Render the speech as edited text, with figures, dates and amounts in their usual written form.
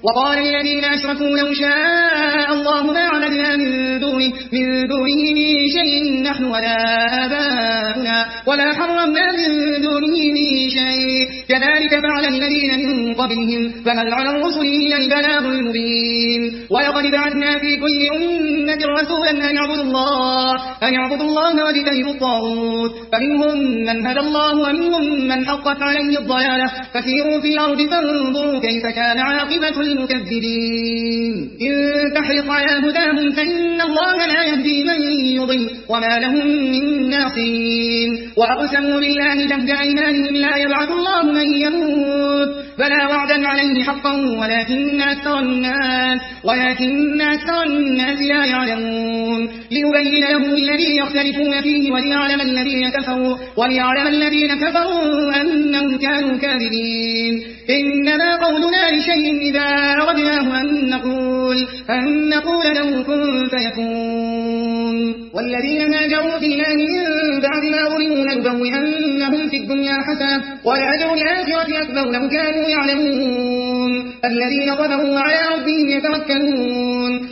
وقال الذين أشركوا لو شاء الله ما عبدنا من دونه من شيء نحن ولا آباؤنا ولا حرمنا من دونه من شيء كذلك فعل الذين من قبلهم فهل على الرسل إلا البلاغ المبين ولقد بعثنا في كل أمة رسولا أن يعبدوا الله واجتنبوا الطاغوت فمنهم من هدى الله ومنهم من حقت عليه الضلالة فسيروا في الأرض فانظروا كيف كان عاقبة المكذبين إن تحرص على هداهم فإن الله لا يهدي من يضل وما لهم من ناصرين وأقسموا بالله جهد أيمانهم لا يبعث الله من يموت بلى وعدا عليه حقا ولكن أكثر الناس لا يعلمون ليبين لهم الذي يختلفون فيه وليعلم الذين كفروا أنهم كانوا كاذبين إنما قولنا لشيء إذا أردناه أن نقول له كن فيكون والذين هاجروا في الله من بعد ما ظلموا لنبوئنهم في الدنيا حسنة ولأجر الآخرة أكبر لو كانوا يعلمون الذين صبروا على ربهم يتوكلون